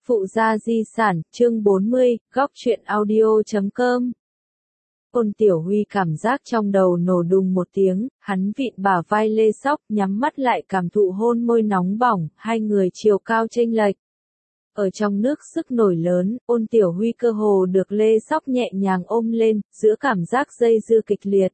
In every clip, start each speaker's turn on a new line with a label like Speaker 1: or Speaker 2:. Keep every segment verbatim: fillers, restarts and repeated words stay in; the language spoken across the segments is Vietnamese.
Speaker 1: Phụ gia di sản, chương bốn mươi, góc truyện audio chấm com. Ôn Tiểu Huy cảm giác trong đầu nổ đùng một tiếng, hắn vịn bả vai Lê Sóc, nhắm mắt lại cảm thụ hôn môi nóng bỏng, hai người chiều cao chênh lệch. Ở trong nước sức nổi lớn, Ôn Tiểu Huy cơ hồ được Lê Sóc nhẹ nhàng ôm lên, giữa cảm giác dây dưa kịch liệt.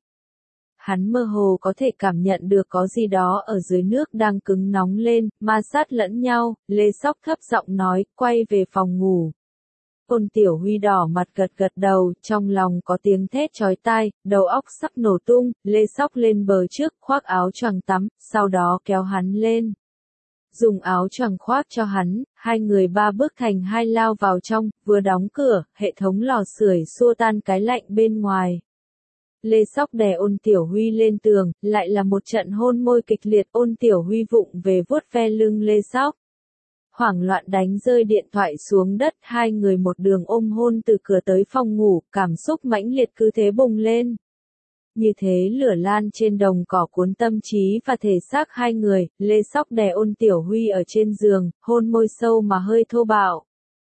Speaker 1: Hắn mơ hồ có thể cảm nhận được có gì đó ở dưới nước đang cứng nóng lên, ma sát lẫn nhau, Lê Sóc thấp giọng nói, quay về phòng ngủ. Ôn Tiểu Huy đỏ mặt gật gật đầu, trong lòng có tiếng thét chói tai, đầu óc sắp nổ tung, Lê Sóc lên bờ trước, khoác áo choàng tắm, sau đó kéo hắn lên. Dùng áo choàng khoác cho hắn, hai người ba bước thành hai lao vào trong, vừa đóng cửa, hệ thống lò sưởi xua tan cái lạnh bên ngoài. Lê Sóc đè Ôn Tiểu Huy lên tường, lại là một trận hôn môi kịch liệt. Ôn Tiểu Huy vụng về vuốt ve lưng Lê Sóc. Hoảng loạn đánh rơi điện thoại xuống đất, hai người một đường ôm hôn từ cửa tới phòng ngủ, cảm xúc mãnh liệt cứ thế bùng lên. Như thế lửa lan trên đồng cỏ cuốn tâm trí và thể xác hai người, Lê Sóc đè Ôn Tiểu Huy ở trên giường, hôn môi sâu mà hơi thô bạo.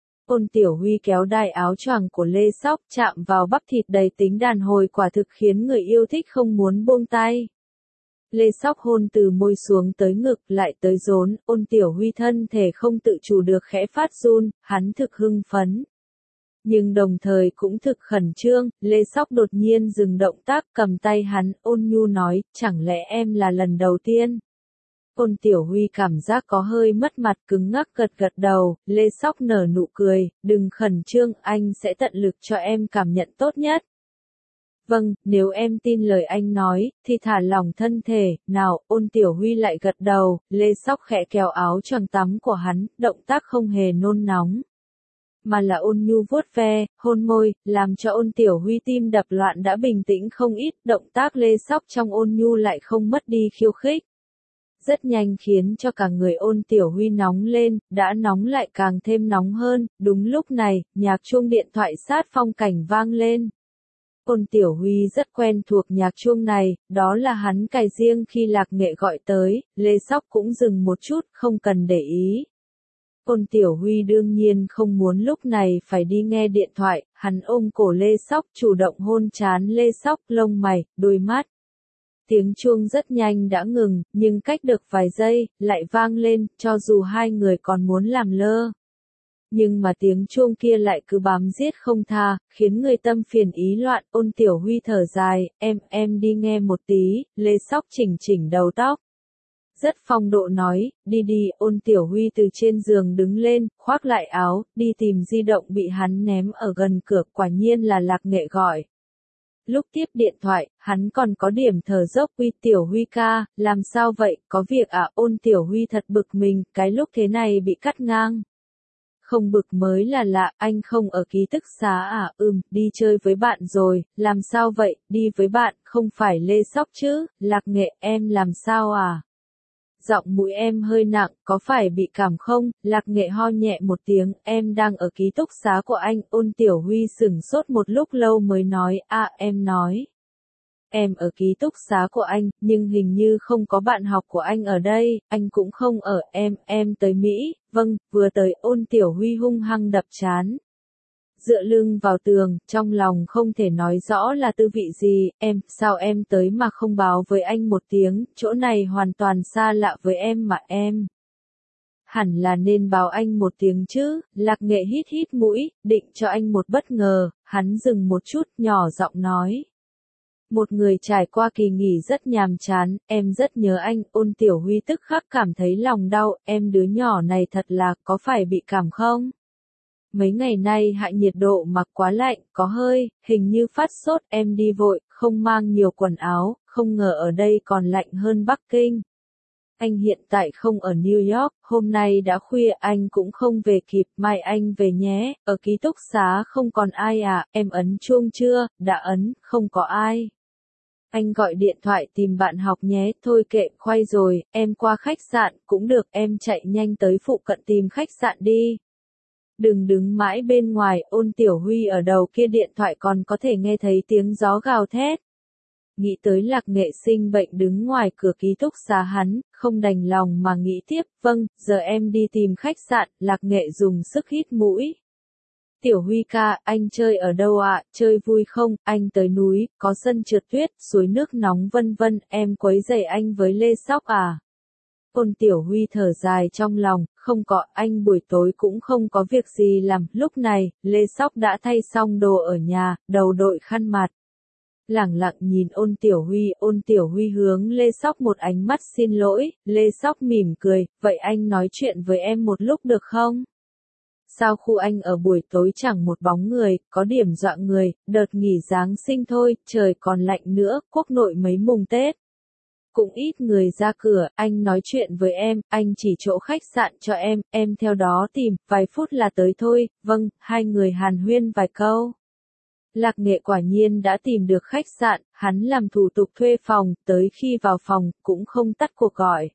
Speaker 1: Ôn Tiểu Huy kéo đai áo choàng của Lê Sóc, chạm vào bắp thịt đầy tính đàn hồi, quả thực khiến người yêu thích không muốn buông tay. Lê Sóc hôn từ môi xuống tới ngực, lại tới rốn, Ôn Tiểu Huy thân thể không tự chủ được khẽ phát run, hắn thực hưng phấn. Nhưng đồng thời cũng thực khẩn trương, Lê Sóc đột nhiên dừng động tác, cầm tay hắn, ôn nhu nói, chẳng lẽ em là lần đầu tiên? Ôn Tiểu Huy cảm giác có hơi mất mặt, cứng ngắc gật gật đầu, Lê Sóc nở nụ cười, đừng khẩn trương, anh sẽ tận lực cho em cảm nhận tốt nhất. Vâng, nếu em tin lời anh nói, thì thả lỏng thân thể, nào, Ôn Tiểu Huy lại gật đầu, Lê Sóc khẽ kéo áo choàng tắm của hắn, động tác không hề nôn nóng. Mà là ôn nhu vuốt ve, hôn môi, làm cho Ôn Tiểu Huy tim đập loạn đã bình tĩnh không ít, động tác Lê Sóc trong ôn nhu lại không mất đi khiêu khích. Rất nhanh khiến cho cả người Ôn Tiểu Huy nóng lên, đã nóng lại càng thêm nóng hơn. Đúng lúc này, nhạc chuông điện thoại sát phong cảnh vang lên. Ôn Tiểu Huy rất quen thuộc nhạc chuông này, đó là hắn cài riêng khi Lạc Nghệ gọi tới, Lê Sóc cũng dừng một chút, không cần để ý. Ôn Tiểu Huy đương nhiên không muốn lúc này phải đi nghe điện thoại, hắn ôm cổ Lê Sóc, chủ động hôn trán Lê Sóc, lông mày, đôi mắt. Tiếng chuông rất nhanh đã ngừng, nhưng cách được vài giây, lại vang lên, cho dù hai người còn muốn làm lơ. Nhưng mà tiếng chuông kia lại cứ bám giết không tha, khiến người tâm phiền ý loạn. Ôn Tiểu Huy thở dài, em, em đi nghe một tí, Lê Sóc chỉnh chỉnh đầu tóc. Rất phong độ nói, đi đi. Ôn Tiểu Huy từ trên giường đứng lên, khoác lại áo, đi tìm di động bị hắn ném ở gần cửa, quả nhiên là Lạc Nghệ gọi. Lúc tiếp điện thoại, hắn còn có điểm thở dốc, Huy Tiểu Huy ca, làm sao vậy, có việc à? Ôn Tiểu Huy thật bực mình, cái lúc thế này bị cắt ngang. Không bực mới là lạ, anh không ở ký túc xá à? Ừm, đi chơi với bạn rồi. Làm sao vậy? Đi với bạn, không phải Lê Sóc chứ? Lạc Nghệ, em làm sao à? Giọng mũi em hơi nặng, có phải bị cảm không? Lạc Nghệ ho nhẹ một tiếng, em đang ở ký túc xá của anh. Ôn Tiểu Huy sửng sốt một lúc lâu mới nói, à, em nói. Em ở ký túc xá của anh, nhưng hình như không có bạn học của anh ở đây, anh cũng không ở. Em, em tới Mỹ, vâng, vừa tới. Ôn Tiểu Huy hung hăng đập trán. Dựa lưng vào tường, trong lòng không thể nói rõ là tư vị gì. Em, sao em tới mà không báo với anh một tiếng, chỗ này hoàn toàn xa lạ với em mà em. Hẳn là nên báo anh một tiếng chứ. Lạc Nghệ hít hít mũi, định cho anh một bất ngờ, hắn dừng một chút, nhỏ giọng nói. Một người trải qua kỳ nghỉ rất nhàm chán, em rất nhớ anh. Ôn Tiểu Huy tức khắc cảm thấy lòng đau, em đứa nhỏ này thật là, có phải bị cảm không? Mấy ngày nay hạ nhiệt độ mặc quá lạnh, có hơi, hình như phát sốt, em đi vội, không mang nhiều quần áo, không ngờ ở đây còn lạnh hơn Bắc Kinh. Anh hiện tại không ở New York, hôm nay đã khuya anh cũng không về kịp, mai anh về nhé. Ở ký túc xá không còn ai à? Em ấn chuông chưa? Đã ấn, không có ai. Anh gọi điện thoại tìm bạn học nhé. Thôi kệ, khoai rồi, em qua khách sạn, cũng được, em chạy nhanh tới phụ cận tìm khách sạn đi. Đừng đứng mãi bên ngoài. Ôn Tiểu Huy ở đầu kia điện thoại còn có thể nghe thấy tiếng gió gào thét. Nghĩ tới Lạc Nghệ sinh bệnh đứng ngoài cửa ký túc xá hắn, không đành lòng mà nghĩ tiếp, vâng, giờ em đi tìm khách sạn, Lạc Nghệ dùng sức hít mũi. Tiểu Huy ca, anh chơi ở đâu ạ, à? Chơi vui không, anh tới núi, có sân trượt tuyết, suối nước nóng vân vân, em quấy rầy anh với Lê Sóc à? Ôn Tiểu Huy thở dài trong lòng, không có, anh buổi tối cũng không có việc gì làm, lúc này, Lê Sóc đã thay xong đồ ở nhà, đầu đội khăn mặt. Lẳng lặng nhìn Ôn Tiểu Huy, Ôn Tiểu Huy hướng Lê Sóc một ánh mắt xin lỗi, Lê Sóc mỉm cười, vậy anh nói chuyện với em một lúc được không? Sao khu anh ở buổi tối chẳng một bóng người, có điểm dọa người, đợt nghỉ Giáng sinh thôi, trời còn lạnh nữa, quốc nội mấy mùng Tết. Cũng ít người ra cửa, anh nói chuyện với em, anh chỉ chỗ khách sạn cho em, em theo đó tìm, vài phút là tới thôi, vâng, hai người hàn huyên vài câu. Lạc Nghệ quả nhiên đã tìm được khách sạn, hắn làm thủ tục thuê phòng, tới khi vào phòng, cũng không tắt cuộc gọi.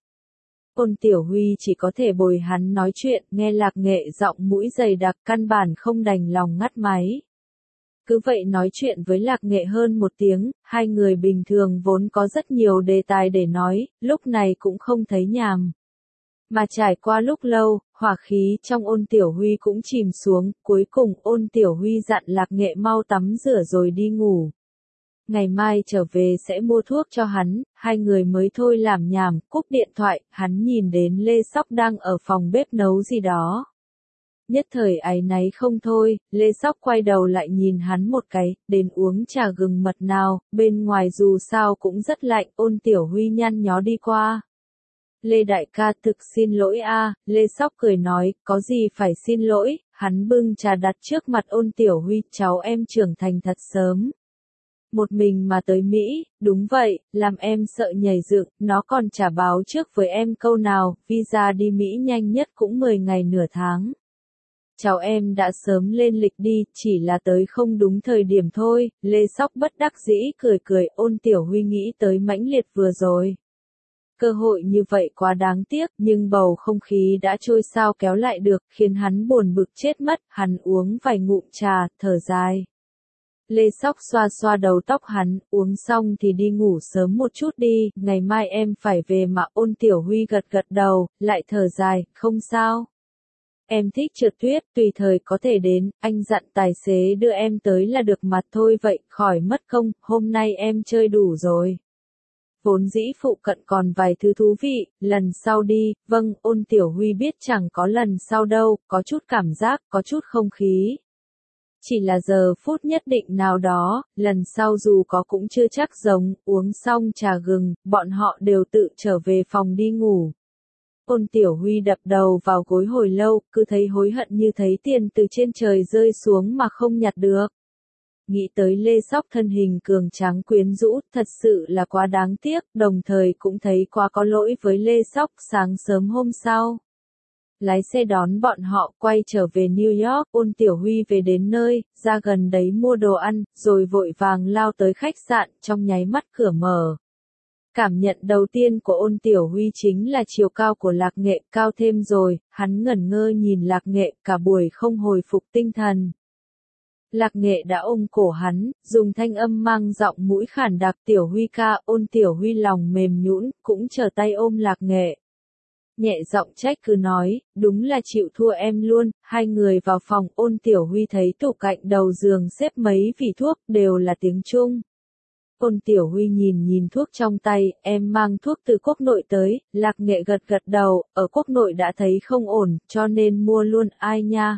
Speaker 1: Ôn Tiểu Huy chỉ có thể bồi hắn nói chuyện, nghe Lạc Nghệ giọng mũi dày đặc căn bản không đành lòng ngắt máy. Cứ vậy nói chuyện với Lạc Nghệ hơn một tiếng, hai người bình thường vốn có rất nhiều đề tài để nói, lúc này cũng không thấy nhàm. Mà trải qua lúc lâu, hỏa khí trong Ôn Tiểu Huy cũng chìm xuống, cuối cùng Ôn Tiểu Huy dặn Lạc Nghệ mau tắm rửa rồi đi ngủ. Ngày mai trở về sẽ mua thuốc cho hắn, hai người mới thôi làm nhảm, cúp điện thoại, hắn nhìn đến Lê Sóc đang ở phòng bếp nấu gì đó. Nhất thời áy náy không thôi, Lê Sóc quay đầu lại nhìn hắn một cái, đến uống trà gừng mật nào, bên ngoài dù sao cũng rất lạnh, Ôn Tiểu Huy nhăn nhó đi qua. Lê đại ca thực xin lỗi a, Lê Sóc cười nói, có gì phải xin lỗi, hắn bưng trà đặt trước mặt Ôn Tiểu Huy, cháu em trưởng thành thật sớm. Một mình mà tới Mỹ, đúng vậy, làm em sợ nhảy dựng, nó còn trả báo trước với em câu nào, visa đi Mỹ nhanh nhất cũng mười ngày nửa tháng. Cháu em đã sớm lên lịch đi, chỉ là tới không đúng thời điểm thôi, Lê Sóc bất đắc dĩ cười cười, Ôn Tiểu Huy nghĩ tới mãnh liệt vừa rồi. Cơ hội như vậy quá đáng tiếc, nhưng bầu không khí đã trôi sao kéo lại được, khiến hắn buồn bực chết mất, hắn uống vài ngụm trà, thở dài. Lê Sóc xoa xoa đầu tóc hắn, uống xong thì đi ngủ sớm một chút đi, ngày mai em phải về mà. Ôn Tiểu Huy gật gật đầu, lại thở dài, không sao. Em thích trượt tuyết, tùy thời có thể đến, anh dặn tài xế đưa em tới là được mà thôi vậy, khỏi mất công, hôm nay em chơi đủ rồi. Vốn dĩ phụ cận còn vài thứ thú vị, lần sau đi, vâng, Ôn Tiểu Huy biết chẳng có lần sau đâu, có chút cảm giác, có chút không khí. Chỉ là giờ phút nhất định nào đó, lần sau dù có cũng chưa chắc giống, uống xong trà gừng, bọn họ đều tự trở về phòng đi ngủ. Ôn Tiểu Huy đập đầu vào gối hồi lâu, cứ thấy hối hận như thấy tiền từ trên trời rơi xuống mà không nhặt được. Nghĩ tới Lê Sóc thân hình cường tráng quyến rũ, thật sự là quá đáng tiếc, đồng thời cũng thấy quá có lỗi với Lê Sóc. Sáng sớm hôm sau, lái xe đón bọn họ quay trở về New York, Ôn Tiểu Huy về đến nơi, ra gần đấy mua đồ ăn, rồi vội vàng lao tới khách sạn, trong nháy mắt cửa mở. Cảm nhận đầu tiên của Ôn Tiểu Huy chính là chiều cao của Lạc Nghệ, cao thêm rồi, hắn ngẩn ngơ nhìn Lạc Nghệ, cả buổi không hồi phục tinh thần. Lạc Nghệ đã ôm cổ hắn, dùng thanh âm mang giọng mũi khản đặc, Tiểu Huy ca. Ôn Tiểu Huy lòng mềm nhũn, cũng trở tay ôm Lạc Nghệ. Nhẹ giọng trách cứ nói, đúng là chịu thua em luôn. Hai người vào phòng, Ôn Tiểu Huy thấy tủ cạnh đầu giường xếp mấy vỉ thuốc, đều là tiếng Trung. Ôn Tiểu Huy nhìn nhìn thuốc trong tay, em mang thuốc từ quốc nội tới. Lạc Nghệ gật gật đầu, ở quốc nội đã thấy không ổn, cho nên mua luôn. Ai nha?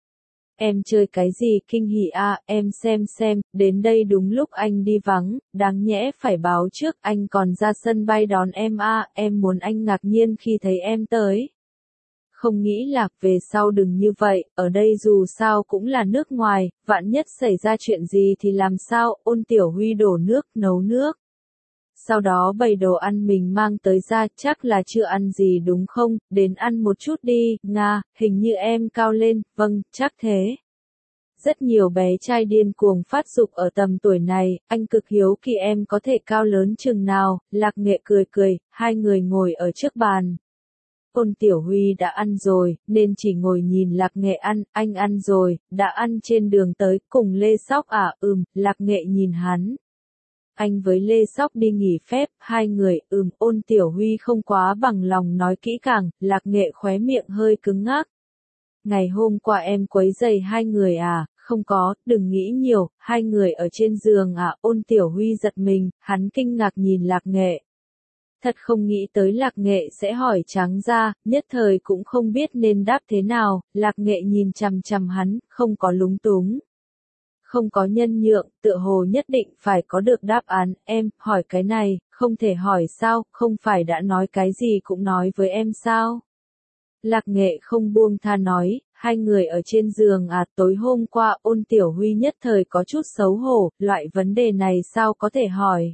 Speaker 1: Em chơi cái gì kinh hỉ a, em xem xem, đến đây đúng lúc anh đi vắng, đáng nhẽ phải báo trước, anh còn ra sân bay đón em a, em muốn anh ngạc nhiên khi thấy em tới. Không nghĩ Lạc về sau đừng như vậy, ở đây dù sao cũng là nước ngoài, vạn nhất xảy ra chuyện gì thì làm sao. Ôn Tiểu Huy đổ nước, nấu nước. Sau đó bày đồ ăn mình mang tới ra, chắc là chưa ăn gì đúng không, đến ăn một chút đi, Nga, hình như em cao lên, vâng, chắc thế. Rất nhiều bé trai điên cuồng phát dục ở tầm tuổi này, anh cực hiếu kỳ em có thể cao lớn chừng nào. Lạc Nghệ cười cười, hai người ngồi ở trước bàn. Ôn Tiểu Huy đã ăn rồi, nên chỉ ngồi nhìn Lạc Nghệ ăn, anh ăn rồi, đã ăn trên đường tới, cùng Lê Sóc à, ừm, Lạc Nghệ nhìn hắn. anh với Lê Sóc đi nghỉ phép, hai người, ừm, Ôn Tiểu Huy không quá bằng lòng nói kỹ càng, Lạc Nghệ khóe miệng hơi cứng ngắc. Ngày hôm qua em quấy rầy hai người à, không có, đừng nghĩ nhiều, hai người ở trên giường à, Ôn Tiểu Huy giật mình, hắn kinh ngạc nhìn Lạc Nghệ. Thật không nghĩ tới Lạc Nghệ sẽ hỏi trắng ra, nhất thời cũng không biết nên đáp thế nào, Lạc Nghệ nhìn chằm chằm hắn, không có lúng túng. Không có nhân nhượng, tựa hồ nhất định phải có được đáp án, em, hỏi cái này, không thể hỏi sao, không phải đã nói cái gì cũng nói với em sao. Lạc Nghệ không buông tha nói, hai người ở trên giường à, tối hôm qua Ôn Tiểu Huy nhất thời có chút xấu hổ, loại vấn đề này sao có thể hỏi.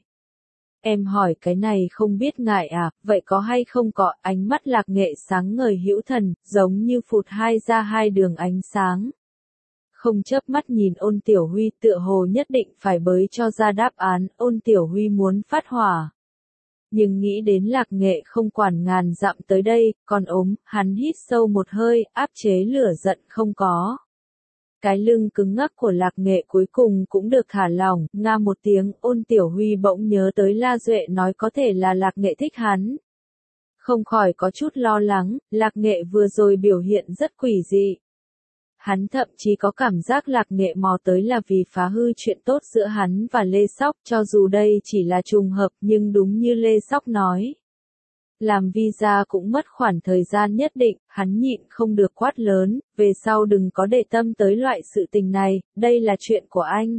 Speaker 1: Em hỏi cái này không biết ngại à, vậy có hay không có, ánh mắt Lạc Nghệ sáng ngời hữu thần, giống như phụt hai ra hai đường ánh sáng. Không chớp mắt nhìn Ôn Tiểu Huy, tựa hồ nhất định phải bới cho ra đáp án, Ôn Tiểu Huy muốn phát hỏa. Nhưng nghĩ đến Lạc Nghệ không quản ngàn dặm tới đây, còn ốm, hắn hít sâu một hơi, áp chế lửa giận không có. Cái lưng cứng ngắc của Lạc Nghệ cuối cùng cũng được thả lỏng, nga một tiếng, Ôn Tiểu Huy bỗng nhớ tới La Duệ nói có thể là Lạc Nghệ thích hắn. Không khỏi có chút lo lắng, Lạc Nghệ vừa rồi biểu hiện rất quỷ dị. Hắn thậm chí có cảm giác Lạc Nghệ mò tới là vì phá hư chuyện tốt giữa hắn và Lê Sóc, cho dù đây chỉ là trùng hợp nhưng đúng như Lê Sóc nói. Làm visa cũng mất khoảng thời gian nhất định, hắn nhịn không được quát lớn, về sau đừng có để tâm tới loại sự tình này, đây là chuyện của anh.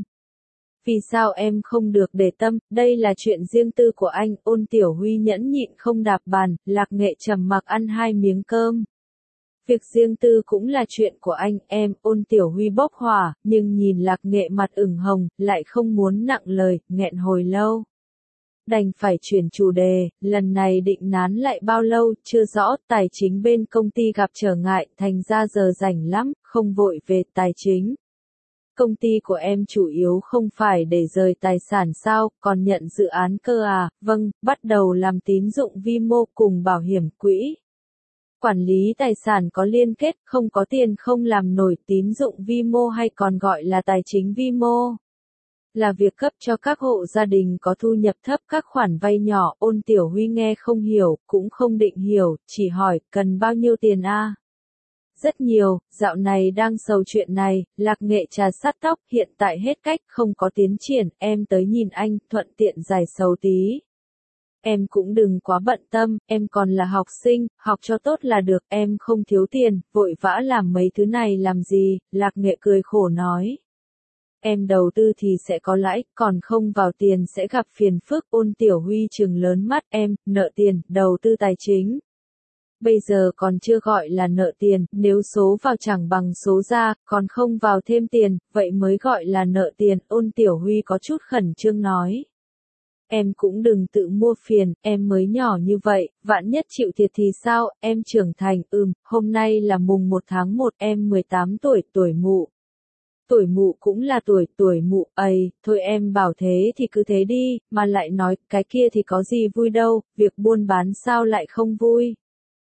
Speaker 1: Vì sao em không được để tâm, đây là chuyện riêng tư của anh, Ôn Tiểu Huy nhẫn nhịn không đạp bàn, Lạc Nghệ trầm mặc ăn hai miếng cơm. Việc riêng tư cũng là chuyện của anh, em, Ôn Tiểu Huy bốc hỏa, nhưng nhìn Lạc Nghệ mặt ửng hồng, lại không muốn nặng lời, nghẹn hồi lâu. Đành phải chuyển chủ đề, lần này định nán lại bao lâu, chưa rõ, tài chính bên công ty gặp trở ngại, thành ra giờ rảnh lắm, không vội về tài chính. Công ty của em chủ yếu không phải để rời tài sản sao, còn nhận dự án cơ à, vâng, bắt đầu làm tín dụng vi mô cùng bảo hiểm quỹ. Quản lý tài sản có liên kết, không có tiền không làm nổi tín dụng vi mô hay còn gọi là tài chính vi mô. Là việc cấp cho các hộ gia đình có thu nhập thấp các khoản vay nhỏ, Ôn Tiểu Huy nghe không hiểu, cũng không định hiểu, chỉ hỏi, cần bao nhiêu tiền a? Rất nhiều, dạo này đang sầu chuyện này, Lạc Nghệ trà sát tóc, hiện tại hết cách, không có tiến triển, em tới nhìn anh, thuận tiện giải sầu tí. Em cũng đừng quá bận tâm, em còn là học sinh, học cho tốt là được, em không thiếu tiền, vội vã làm mấy thứ này làm gì, Lạc Nghệ cười khổ nói. Em đầu tư thì sẽ có lãi, còn không vào tiền sẽ gặp phiền phức, Ôn Tiểu Huy trừng lớn mắt, em, nợ tiền, đầu tư tài chính. Bây giờ còn chưa gọi là nợ tiền, nếu số vào chẳng bằng số ra, còn không vào thêm tiền, vậy mới gọi là nợ tiền, Ôn Tiểu Huy có chút khẩn trương nói. Em cũng đừng tự mua phiền, em mới nhỏ như vậy, vạn nhất chịu thiệt thì sao, em trưởng thành, ừm, hôm nay là mùng một tháng một, em mười tám tuổi, tuổi mụ. Tuổi mụ cũng là tuổi, tuổi mụ, ầy, thôi em bảo thế thì cứ thế đi, mà lại nói, cái kia thì có gì vui đâu, việc buôn bán sao lại không vui.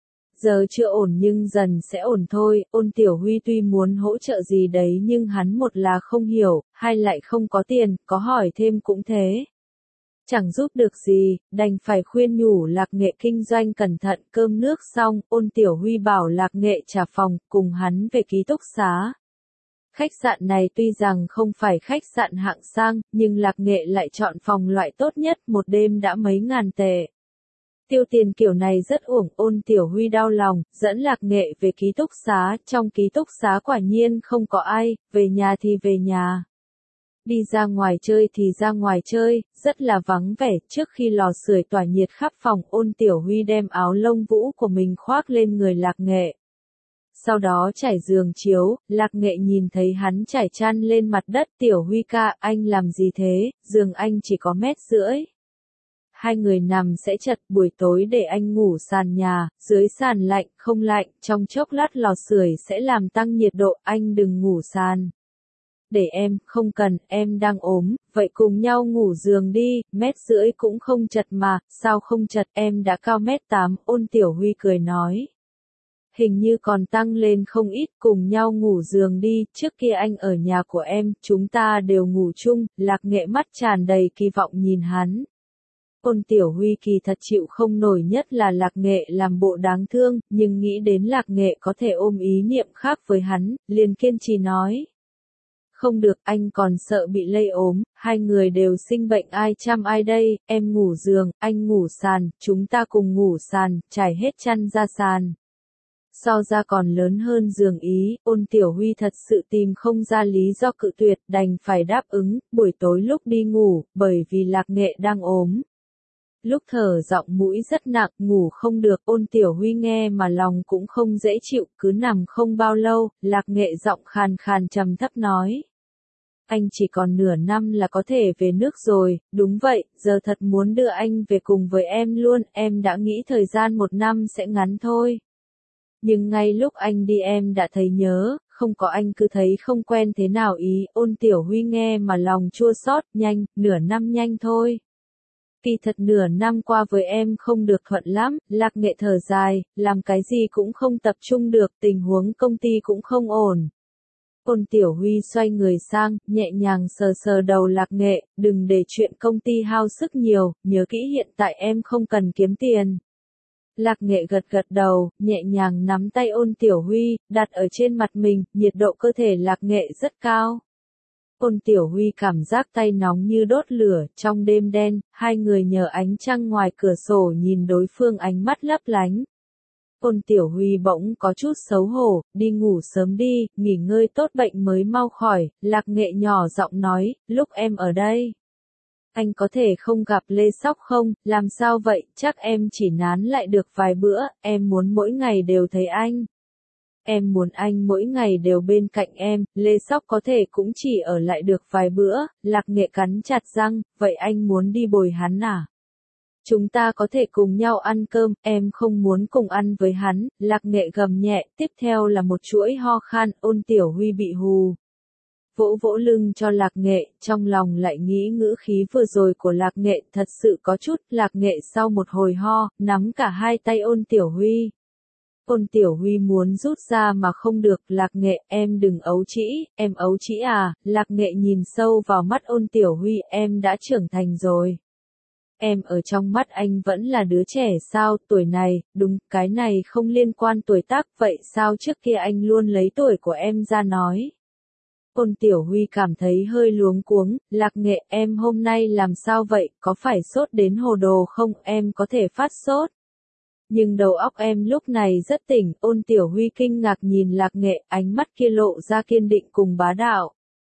Speaker 1: Giờ chưa ổn nhưng dần sẽ ổn thôi, Ôn Tiểu Huy tuy muốn hỗ trợ gì đấy nhưng hắn một là không hiểu, hai lại không có tiền, có hỏi thêm cũng thế. Chẳng giúp được gì, đành phải khuyên nhủ Lạc Nghệ kinh doanh cẩn thận, cơm nước xong, Ôn Tiểu Huy bảo Lạc Nghệ trả phòng, cùng hắn về ký túc xá. Khách sạn này tuy rằng không phải khách sạn hạng sang, nhưng Lạc Nghệ lại chọn phòng loại tốt nhất, một đêm đã mấy ngàn tệ. Tiêu tiền kiểu này rất uổng, Ôn Tiểu Huy đau lòng, dẫn Lạc Nghệ về ký túc xá, trong ký túc xá quả nhiên không có ai, về nhà thì về nhà. Đi ra ngoài chơi thì ra ngoài chơi, rất là vắng vẻ, trước khi lò sưởi tỏa nhiệt khắp phòng, Ôn Tiểu Huy đem áo lông vũ của mình khoác lên người Lạc Nghệ. Sau đó trải giường chiếu, Lạc Nghệ nhìn thấy hắn trải chăn lên mặt đất, Tiểu Huy ca, anh làm gì thế, giường anh chỉ có mét rưỡi. Hai người nằm sẽ chật, buổi tối để anh ngủ sàn nhà, dưới sàn lạnh, không lạnh, trong chốc lát lò sưởi sẽ làm tăng nhiệt độ, anh đừng ngủ sàn. Để em, không cần, em đang ốm, vậy cùng nhau ngủ giường đi, mét rưỡi cũng không chật mà, sao không chật, em đã cao mét tám, Ôn Tiểu Huy cười nói. hình như còn tăng lên không ít, cùng nhau ngủ giường đi, trước kia anh ở nhà của em, chúng ta đều ngủ chung, Lạc Nghệ mắt tràn đầy kỳ vọng nhìn hắn. Ôn Tiểu Huy kỳ thật chịu không nổi nhất là Lạc Nghệ làm bộ đáng thương, nhưng nghĩ đến Lạc Nghệ có thể ôm ý niệm khác với hắn, liền kiên trì nói. Không được, anh còn sợ bị lây ốm, hai người đều sinh bệnh ai chăm ai đây, em ngủ giường, anh ngủ sàn, chúng ta cùng ngủ sàn, trải hết chăn ra sàn. So ra còn lớn hơn giường ý, Ôn Tiểu Huy thật sự tìm không ra lý do cự tuyệt, đành phải đáp ứng, buổi tối lúc đi ngủ, bởi vì Lạc Nghệ đang ốm. Lúc thở giọng mũi rất nặng, ngủ không được, Ôn Tiểu Huy nghe mà lòng cũng không dễ chịu, cứ nằm không bao lâu, Lạc Nghệ giọng khàn khàn trầm thấp nói. Anh chỉ còn nửa năm là có thể về nước rồi, đúng vậy, giờ thật muốn đưa anh về cùng với em luôn, em đã nghĩ thời gian một năm sẽ ngắn thôi. Nhưng ngay lúc anh đi em đã thấy nhớ, không có anh cứ thấy không quen thế nào ý, Ôn Tiểu Huy nghe mà lòng chua xót, nhanh, nửa năm nhanh thôi. Kỳ thật nửa năm qua với em không được thuận lắm, Lạc Nghệ thở dài, làm cái gì cũng không tập trung được, tình huống công ty cũng không ổn. Ôn Tiểu Huy xoay người sang, nhẹ nhàng sờ sờ đầu Lạc Nghệ, đừng để chuyện công ty hao sức nhiều, nhớ kỹ hiện tại em không cần kiếm tiền. Lạc Nghệ gật gật đầu, nhẹ nhàng nắm tay Ôn Tiểu Huy, đặt ở trên mặt mình, nhiệt độ cơ thể Lạc Nghệ rất cao. Ôn Tiểu Huy cảm giác tay nóng như đốt lửa, trong đêm đen, hai người nhờ ánh trăng ngoài cửa sổ nhìn đối phương ánh mắt lấp lánh. Ôn Tiểu Huy bỗng có chút xấu hổ, đi ngủ sớm đi, nghỉ ngơi tốt bệnh mới mau khỏi, Lạc Nghệ nhỏ giọng nói, lúc em ở đây. Anh có thể không gặp Lê Sóc không, làm sao vậy, chắc em chỉ nán lại được vài bữa, em muốn mỗi ngày đều thấy anh. Em muốn anh mỗi ngày đều bên cạnh em, Lê Sóc có thể cũng chỉ ở lại được vài bữa, Lạc Nghệ cắn chặt răng, vậy anh muốn đi bồi hắn à? Chúng ta có thể cùng nhau ăn cơm, em không muốn cùng ăn với hắn, Lạc Nghệ gầm nhẹ, tiếp theo là một chuỗi ho khan, Ôn Tiểu Huy bị hù. Vỗ vỗ lưng cho Lạc Nghệ, trong lòng lại nghĩ ngữ khí vừa rồi của Lạc Nghệ thật sự có chút, Lạc Nghệ sau một hồi ho, nắm cả hai tay Ôn Tiểu Huy. Ôn Tiểu Huy muốn rút ra mà không được, Lạc Nghệ, em đừng ấu trĩ, em ấu trĩ à, Lạc Nghệ nhìn sâu vào mắt Ôn Tiểu Huy, em đã trưởng thành rồi. Em ở trong mắt anh vẫn là đứa trẻ sao, tuổi này, đúng, cái này không liên quan tuổi tác, vậy sao trước kia anh luôn lấy tuổi của em ra nói. Ôn Tiểu Huy cảm thấy hơi luống cuống, Lạc Nghệ, em hôm nay làm sao vậy, có phải sốt đến hồ đồ không, em có thể phát sốt. Nhưng đầu óc em lúc này rất tỉnh, Ôn Tiểu Huy kinh ngạc nhìn Lạc Nghệ, ánh mắt kia lộ ra kiên định cùng bá đạo.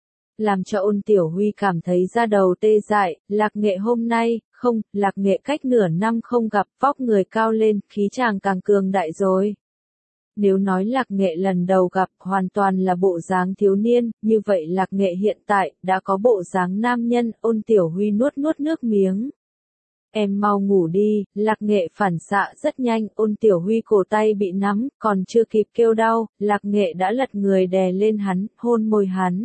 Speaker 1: Làm cho Ôn Tiểu Huy cảm thấy da đầu tê dại, Lạc Nghệ hôm nay, không, Lạc Nghệ cách nửa năm không gặp, vóc người cao lên, khí chàng càng cường đại rồi. Nếu nói Lạc Nghệ lần đầu gặp hoàn toàn là bộ dáng thiếu niên, như vậy Lạc Nghệ hiện tại đã có bộ dáng nam nhân, Ôn Tiểu Huy nuốt nuốt nước miếng. Em mau ngủ đi, Lạc Nghệ phản xạ rất nhanh, Ôn Tiểu Huy cổ tay bị nắm, còn chưa kịp kêu đau, Lạc Nghệ đã lật người đè lên hắn, hôn môi hắn.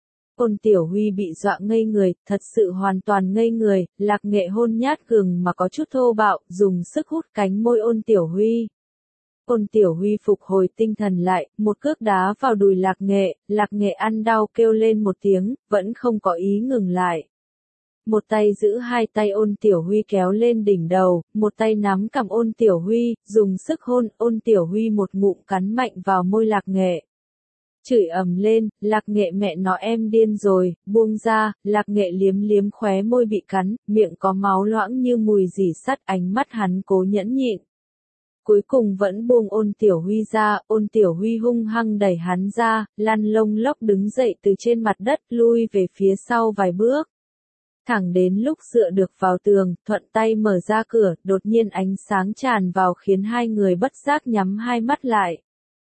Speaker 1: Ôn Tiểu Huy bị dọa ngây người, thật sự hoàn toàn ngây người, Lạc Nghệ hôn nhát gừng mà có chút thô bạo, dùng sức hút cánh môi Ôn Tiểu Huy. Ôn Tiểu Huy phục hồi tinh thần lại, một cước đá vào đùi Lạc Nghệ, Lạc Nghệ ăn đau kêu lên một tiếng, vẫn không có ý ngừng lại. Một tay giữ hai tay Ôn Tiểu Huy kéo lên đỉnh đầu, một tay nắm cầm Ôn Tiểu Huy, dùng sức hôn, Ôn Tiểu Huy một ngụm cắn mạnh vào môi Lạc Nghệ. Chửi ầm lên, Lạc Nghệ mẹ nó em điên rồi, buông ra, Lạc Nghệ liếm liếm khóe môi bị cắn, miệng có máu loãng như mùi dỉ sắt, ánh mắt hắn cố nhẫn nhịn. Cuối cùng vẫn buông Ôn Tiểu Huy ra, Ôn Tiểu Huy hung hăng đẩy hắn ra, lăn lông lốc đứng dậy từ trên mặt đất lui về phía sau vài bước. Thẳng đến lúc dựa được vào tường, thuận tay mở ra cửa, đột nhiên ánh sáng tràn vào khiến hai người bất giác nhắm hai mắt lại.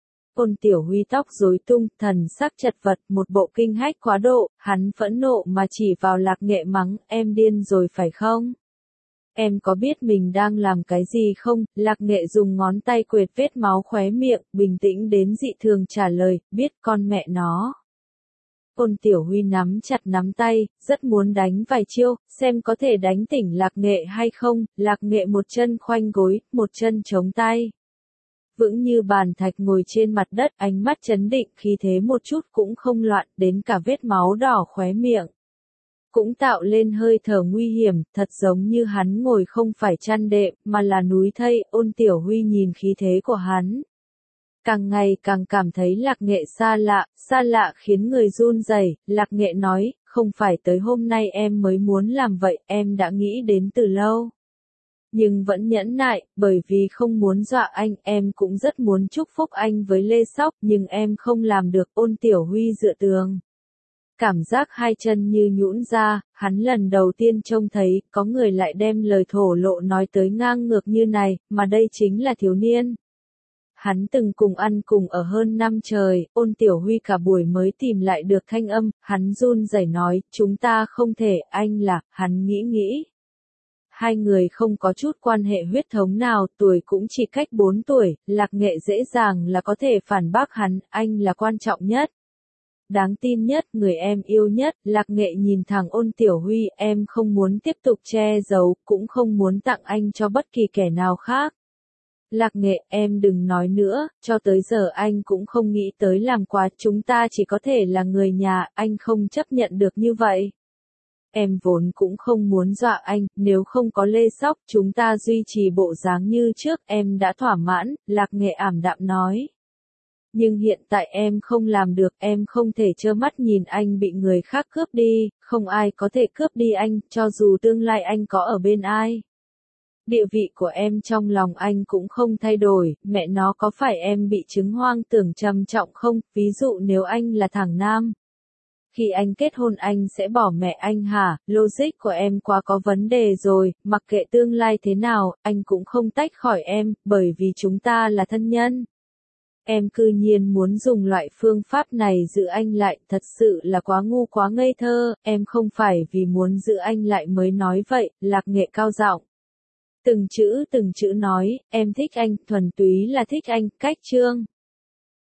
Speaker 1: Ôn Tiểu Huy tóc rối tung, thần sắc chật vật, một bộ kinh hách quá độ, hắn phẫn nộ mà chỉ vào Lạc Nghệ mắng, em điên rồi phải không? Em có biết mình đang làm cái gì không? Lạc Nghệ dùng ngón tay quệt vết máu khóe miệng, bình tĩnh đến dị thường trả lời, biết con mẹ nó. Ôn Tiểu Huy nắm chặt nắm tay, rất muốn đánh vài chiêu, xem có thể đánh tỉnh Lạc Nghệ hay không, Lạc Nghệ một chân khoanh gối, một chân chống tay. vững như bàn thạch ngồi trên mặt đất, ánh mắt chấn định, khí thế một chút cũng không loạn, đến cả vết máu đỏ khóe miệng cũng tạo lên hơi thở nguy hiểm, thật giống như hắn ngồi không phải chăn đệm, mà là núi thây. Ôn Tiểu Huy nhìn khí thế của hắn, càng ngày càng cảm thấy Lạc Nghệ xa lạ, xa lạ khiến người run rẩy. Lạc Nghệ nói, không phải tới hôm nay em mới muốn làm vậy, em đã nghĩ đến từ lâu. Nhưng vẫn nhẫn nại, bởi vì không muốn dọa anh, em cũng rất muốn chúc phúc anh với Lê Sóc, nhưng em không làm được. Ôn Tiểu Huy dựa tường, cảm giác hai chân như nhũn ra, hắn lần đầu tiên trông thấy, có người lại đem lời thổ lộ nói tới ngang ngược như này, mà đây chính là thiếu niên hắn từng cùng ăn cùng ở hơn năm trời. Ôn Tiểu Huy cả buổi mới tìm lại được thanh âm, hắn run rẩy nói, chúng ta không thể, anh là, hắn nghĩ nghĩ. Hai người không có chút quan hệ huyết thống nào, tuổi cũng chỉ cách bốn tuổi, Lạc Nghệ dễ dàng là có thể phản bác hắn, anh là quan trọng nhất, đáng tin nhất, người em yêu nhất. Lạc Nghệ nhìn thẳng Ôn Tiểu Huy, em không muốn tiếp tục che giấu, cũng không muốn tặng anh cho bất kỳ kẻ nào khác. Lạc Nghệ, em đừng nói nữa, cho tới giờ anh cũng không nghĩ tới làm quà, chúng ta chỉ có thể là người nhà, anh không chấp nhận được như vậy. Em vốn cũng không muốn dọa anh, nếu không có Lê Sóc, chúng ta duy trì bộ dáng như trước, em đã thỏa mãn. Lạc Nghệ ảm đạm nói. Nhưng hiện tại em không làm được, em không thể trơ mắt nhìn anh bị người khác cướp đi, không ai có thể cướp đi anh, cho dù tương lai anh có ở bên ai. Địa vị của em trong lòng anh cũng không thay đổi, mẹ nó có phải em bị chứng hoang tưởng trầm trọng không, ví dụ nếu anh là thằng nam. Khi anh kết hôn anh sẽ bỏ mẹ anh hả, logic của em quá có vấn đề rồi, mặc kệ tương lai thế nào, anh cũng không tách khỏi em, bởi vì chúng ta là thân nhân. Em cư nhiên muốn dùng loại phương pháp này giữ anh lại, thật sự là quá ngu quá ngây thơ, em không phải vì muốn giữ anh lại mới nói vậy. Lạc Nghệ cao giọng, từng chữ từng chữ nói, em thích anh, thuần túy là thích anh, cách chương.